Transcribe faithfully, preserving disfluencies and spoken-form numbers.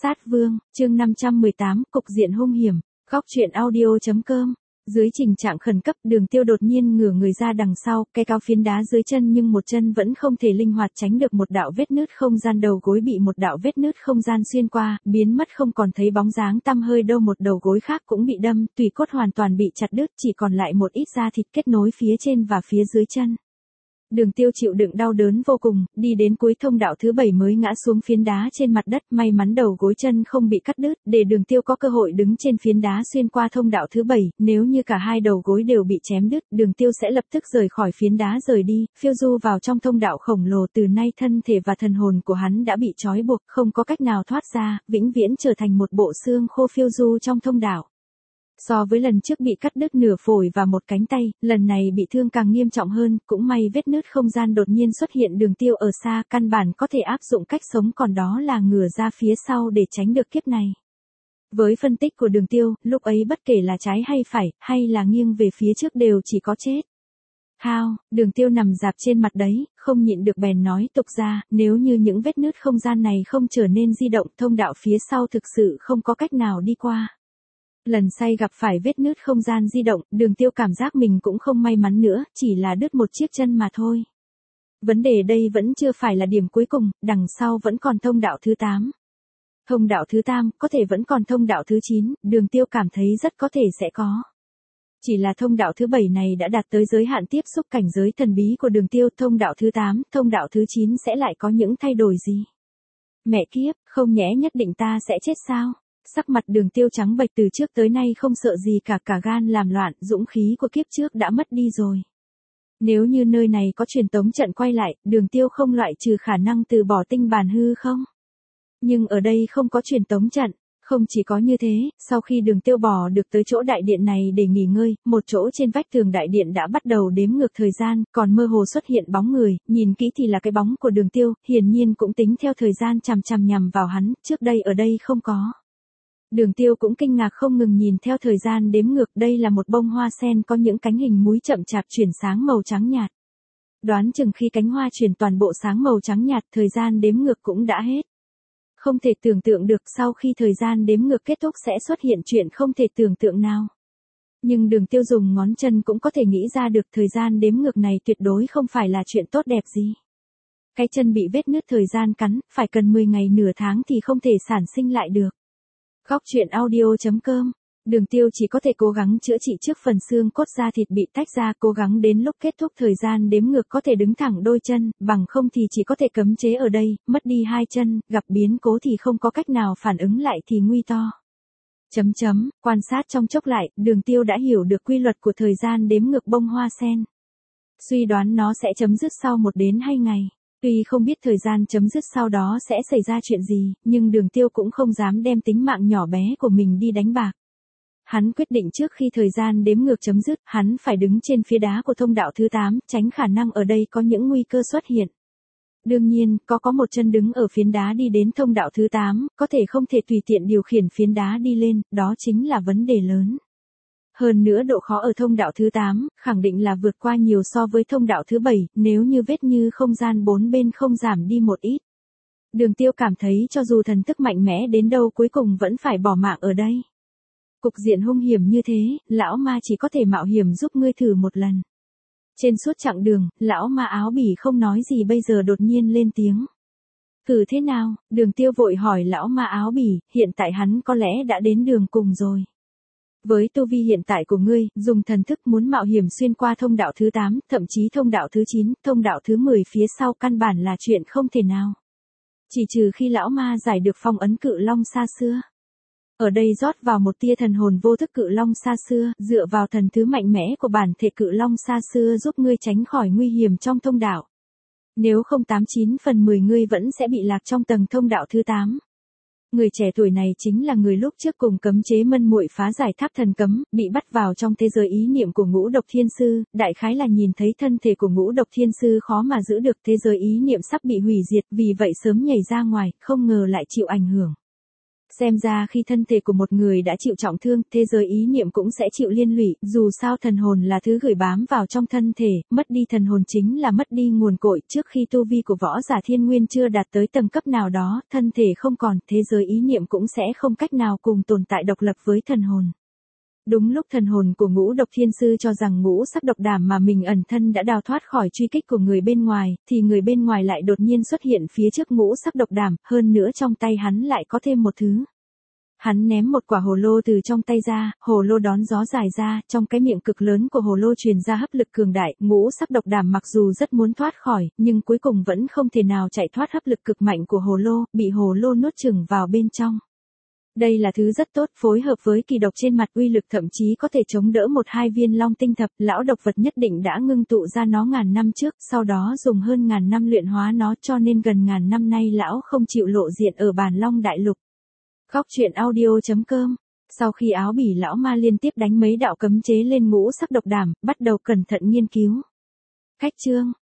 Sát Vương, chương năm trăm mười tám, cục diện hung hiểm, góc truyện audio.com. Dưới tình trạng khẩn cấp, Đường Tiêu đột nhiên ngửa người ra đằng sau, cái cao phiến đá dưới chân nhưng một chân vẫn không thể linh hoạt tránh được một đạo vết nứt không gian, đầu gối bị một đạo vết nứt không gian xuyên qua, biến mất không còn thấy bóng dáng tăm hơi đâu, một đầu gối khác cũng bị đâm, tủy cốt hoàn toàn bị chặt đứt, chỉ còn lại một ít da thịt kết nối phía trên và phía dưới chân. Đường Tiêu chịu đựng đau đớn vô cùng, đi đến cuối thông đạo thứ bảy mới ngã xuống phiến đá trên mặt đất, may mắn đầu gối chân không bị cắt đứt, để Đường Tiêu có cơ hội đứng trên phiến đá xuyên qua thông đạo thứ bảy, nếu như cả hai đầu gối đều bị chém đứt, Đường Tiêu sẽ lập tức rời khỏi phiến đá rời đi, phiêu du vào trong thông đạo khổng lồ, từ nay thân thể và thần hồn của hắn đã bị trói buộc, không có cách nào thoát ra, vĩnh viễn trở thành một bộ xương khô phiêu du trong thông đạo. So với lần trước bị cắt đứt nửa phổi và một cánh tay, lần này bị thương càng nghiêm trọng hơn, cũng may vết nứt không gian đột nhiên xuất hiện, Đường Tiêu ở xa, căn bản có thể áp dụng cách sống còn đó là ngửa ra phía sau để tránh được kiếp này. Với phân tích của Đường Tiêu, lúc ấy bất kể là trái hay phải, hay là nghiêng về phía trước đều chỉ có chết. Hao, Đường Tiêu nằm dạp trên mặt đấy, không nhịn được bèn nói tục ra, nếu như những vết nứt không gian này không trở nên di động, thông đạo phía sau thực sự không có cách nào đi qua. Lần say gặp phải vết nứt không gian di động, Đường Tiêu cảm giác mình cũng không may mắn nữa, chỉ là đứt một chiếc chân mà thôi. Vấn đề đây vẫn chưa phải là điểm cuối cùng, đằng sau vẫn còn thông đạo thứ tám. Thông đạo thứ tám, có thể vẫn còn thông đạo thứ chín, Đường Tiêu cảm thấy rất có thể sẽ có. Chỉ là thông đạo thứ bảy này đã đạt tới giới hạn tiếp xúc cảnh giới thần bí của Đường Tiêu, thông đạo thứ tám, thông đạo thứ chín sẽ lại có những thay đổi gì? Mẹ kiếp, không nhẽ nhất định ta sẽ chết sao? Sắc mặt Đường Tiêu trắng bệch, từ trước tới nay không sợ gì cả, cả gan làm loạn, dũng khí của kiếp trước đã mất đi rồi. Nếu như nơi này có truyền tống trận quay lại, Đường Tiêu không loại trừ khả năng từ bỏ tinh bản hư không? Nhưng ở đây không có truyền tống trận, không chỉ có như thế, sau khi Đường Tiêu bỏ được tới chỗ đại điện này để nghỉ ngơi, một chỗ trên vách tường đại điện đã bắt đầu đếm ngược thời gian, còn mơ hồ xuất hiện bóng người, nhìn kỹ thì là cái bóng của Đường Tiêu, hiển nhiên cũng tính theo thời gian chằm chằm nhằm vào hắn, trước đây ở đây không có. Đường Tiêu cũng kinh ngạc không ngừng nhìn theo thời gian đếm ngược, đây là một bông hoa sen có những cánh hình múi chậm chạp chuyển sáng màu trắng nhạt. Đoán chừng khi cánh hoa chuyển toàn bộ sáng màu trắng nhạt, thời gian đếm ngược cũng đã hết. Không thể tưởng tượng được sau khi thời gian đếm ngược kết thúc sẽ xuất hiện chuyện không thể tưởng tượng nào. Nhưng Đường Tiêu dùng ngón chân cũng có thể nghĩ ra được thời gian đếm ngược này tuyệt đối không phải là chuyện tốt đẹp gì. Cái chân bị vết nứt thời gian cắn, phải cần mười ngày nửa tháng thì không thể sản sinh lại được. Góc truyện audio.com. Đường Tiêu chỉ có thể cố gắng chữa trị trước phần xương cốt da thịt bị tách ra, cố gắng đến lúc kết thúc thời gian đếm ngược có thể đứng thẳng đôi chân, bằng không thì chỉ có thể cấm chế ở đây, mất đi hai chân, gặp biến cố thì không có cách nào phản ứng lại thì nguy to. Chấm chấm, quan sát trong chốc lại, Đường Tiêu đã hiểu được quy luật của thời gian đếm ngược bông hoa sen. Suy đoán nó sẽ chấm dứt sau một đến hai ngày. Tuy không biết thời gian chấm dứt sau đó sẽ xảy ra chuyện gì, nhưng Đường Tiêu cũng không dám đem tính mạng nhỏ bé của mình đi đánh bạc. Hắn quyết định trước khi thời gian đếm ngược chấm dứt, hắn phải đứng trên phía đá của thông đạo thứ tám, tránh khả năng ở đây có những nguy cơ xuất hiện. Đương nhiên, có có một chân đứng ở phiến đá đi đến thông đạo thứ tám, có thể không thể tùy tiện điều khiển phiến đá đi lên, đó chính là vấn đề lớn. Hơn nữa độ khó ở thông đạo thứ tám, khẳng định là vượt qua nhiều so với thông đạo thứ bảy, nếu như vết như không gian bốn bên không giảm đi một ít. Đường Tiêu cảm thấy cho dù thần thức mạnh mẽ đến đâu cuối cùng vẫn phải bỏ mạng ở đây. Cục diện hung hiểm như thế, lão ma chỉ có thể mạo hiểm giúp ngươi thử một lần. Trên suốt chặng đường, lão ma áo bỉ không nói gì bây giờ đột nhiên lên tiếng. Thử thế nào? Đường Tiêu vội hỏi lão ma áo bỉ, hiện tại hắn có lẽ đã đến đường cùng rồi. Với tu vi hiện tại của ngươi, dùng thần thức muốn mạo hiểm xuyên qua thông đạo thứ tám, thậm chí thông đạo thứ chín, thông đạo thứ mười phía sau căn bản là chuyện không thể nào. Chỉ trừ khi lão ma giải được phong ấn cự long xa xưa. Ở đây rót vào một tia thần hồn vô thức cự long xa xưa, dựa vào thần thứ mạnh mẽ của bản thể cự long xa xưa giúp ngươi tránh khỏi nguy hiểm trong thông đạo. Nếu không tám chín phần mười ngươi vẫn sẽ bị lạc trong tầng thông đạo thứ tám. Người trẻ tuổi này chính là người lúc trước cùng cấm chế mân muội phá giải tháp thần cấm, bị bắt vào trong thế giới ý niệm của Ngũ Độc Thiên Sư, đại khái là nhìn thấy thân thể của Ngũ Độc Thiên Sư khó mà giữ được, thế giới ý niệm sắp bị hủy diệt, vì vậy sớm nhảy ra ngoài, không ngờ lại chịu ảnh hưởng. Xem ra khi thân thể của một người đã chịu trọng thương, thế giới ý niệm cũng sẽ chịu liên lụy, dù sao thần hồn là thứ gửi bám vào trong thân thể, mất đi thần hồn chính là mất đi nguồn cội, trước khi tu vi của võ giả thiên nguyên chưa đạt tới tầng cấp nào đó, thân thể không còn, thế giới ý niệm cũng sẽ không cách nào cùng tồn tại độc lập với thần hồn. Đúng lúc thần hồn của Ngũ Độc Thiên Sư cho rằng ngũ sắc độc đảm mà mình ẩn thân đã đào thoát khỏi truy kích của người bên ngoài, thì người bên ngoài lại đột nhiên xuất hiện phía trước ngũ sắc độc đảm, hơn nữa trong tay hắn lại có thêm một thứ. Hắn ném một quả hồ lô từ trong tay ra, hồ lô đón gió dài ra, trong cái miệng cực lớn của hồ lô truyền ra hấp lực cường đại, ngũ sắc độc đảm mặc dù rất muốn thoát khỏi, nhưng cuối cùng vẫn không thể nào chạy thoát hấp lực cực mạnh của hồ lô, bị hồ lô nuốt chửng vào bên trong. Đây là thứ rất tốt, phối hợp với kỳ độc trên mặt uy lực thậm chí có thể chống đỡ một hai viên long tinh thập, lão độc vật nhất định đã ngưng tụ ra nó ngàn năm trước, sau đó dùng hơn ngàn năm luyện hóa nó cho nên gần ngàn năm nay lão không chịu lộ diện ở bàn long đại lục. Góc truyện audio chấm com. Sau khi áo bỉ lão ma liên tiếp đánh mấy đạo cấm chế lên ngũ sắc độc đảm, bắt đầu cẩn thận nghiên cứu. Cách chương